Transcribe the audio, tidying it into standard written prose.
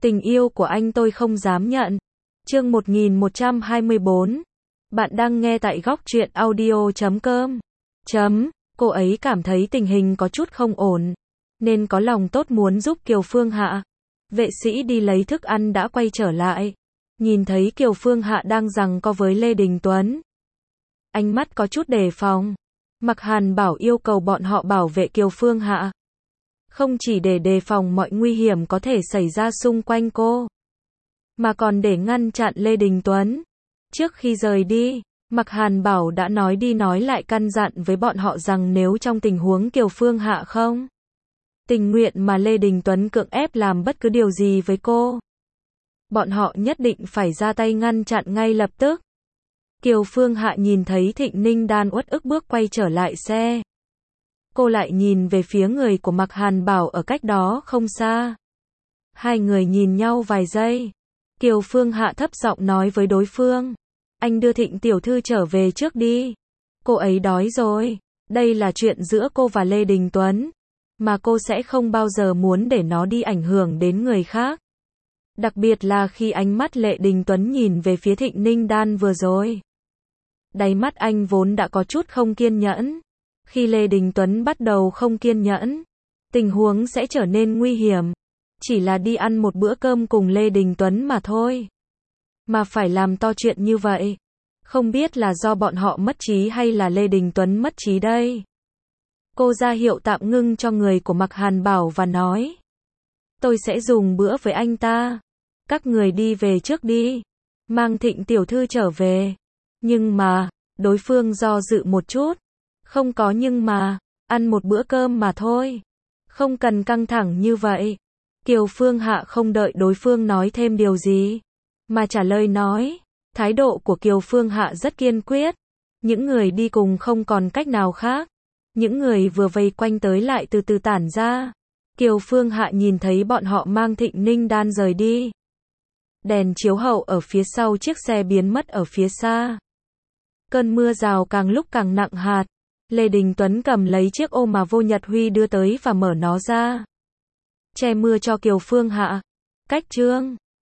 Tình yêu của anh tôi không dám nhận. Chương 1124. Bạn đang nghe tại góc truyện audio.com. Cô ấy cảm thấy tình hình có chút không ổn, nên có lòng tốt muốn giúp Kiều Phương Hạ. Vệ sĩ đi lấy thức ăn đã quay trở lại. Nhìn thấy Kiều Phương Hạ đang giằng co với Lê Đình Tuấn. Ánh mắt có chút đề phòng. Mạc Hàn Bảo yêu cầu bọn họ bảo vệ Kiều Phương Hạ. Không chỉ để đề phòng mọi nguy hiểm có thể xảy ra xung quanh cô, mà còn để ngăn chặn Lê Đình Tuấn. Trước khi rời đi, Mạc Hàn Bảo đã nói đi nói lại căn dặn với bọn họ rằng nếu trong tình huống Kiều Phương Hạ không tình nguyện mà Lê Đình Tuấn cưỡng ép làm bất cứ điều gì với cô, bọn họ nhất định phải ra tay ngăn chặn ngay lập tức. Kiều Phương Hạ nhìn thấy Thịnh Ninh Đan uất ức bước quay trở lại xe. Cô lại nhìn về phía người của Mạc Hàn Bảo ở cách đó không xa. Hai người nhìn nhau vài giây. Kiều Phương Hạ thấp giọng nói với đối phương. Anh đưa Thịnh tiểu thư trở về trước đi. Cô ấy đói rồi. Đây là chuyện giữa cô và Lê Đình Tuấn, mà cô sẽ không bao giờ muốn để nó đi ảnh hưởng đến người khác. Đặc biệt là khi ánh mắt Lê Đình Tuấn nhìn về phía Thịnh Ninh Đan vừa rồi. Đáy mắt anh vốn đã có chút không kiên nhẫn. Khi Lê Đình Tuấn bắt đầu không kiên nhẫn, tình huống sẽ trở nên nguy hiểm. Chỉ là đi ăn một bữa cơm cùng Lê Đình Tuấn mà thôi, mà phải làm to chuyện như vậy. Không biết là do bọn họ mất trí hay là Lê Đình Tuấn mất trí đây. Cô ra hiệu tạm ngưng cho người của Mạc Hàn Bảo và nói. Tôi sẽ dùng bữa với anh ta. Các người đi về trước đi. Mang Thịnh tiểu thư trở về. Nhưng mà, đối phương do dự một chút. Không có nhưng mà, ăn một bữa cơm mà thôi. Không cần căng thẳng như vậy. Kiều Phương Hạ không đợi đối phương nói thêm điều gì, mà trả lời nói. Thái độ của Kiều Phương Hạ rất kiên quyết. Những người đi cùng không còn cách nào khác. Những người vừa vây quanh tới lại từ từ tản ra. Kiều Phương Hạ nhìn thấy bọn họ mang Thịnh Ninh Đan rời đi. Đèn chiếu hậu ở phía sau chiếc xe biến mất ở phía xa. Cơn mưa rào càng lúc càng nặng hạt. Lê Đình Tuấn cầm lấy chiếc ô mà Vô Nhật Huy đưa tới và mở nó ra. Che mưa cho Kiều Phương Hạ. Cách chương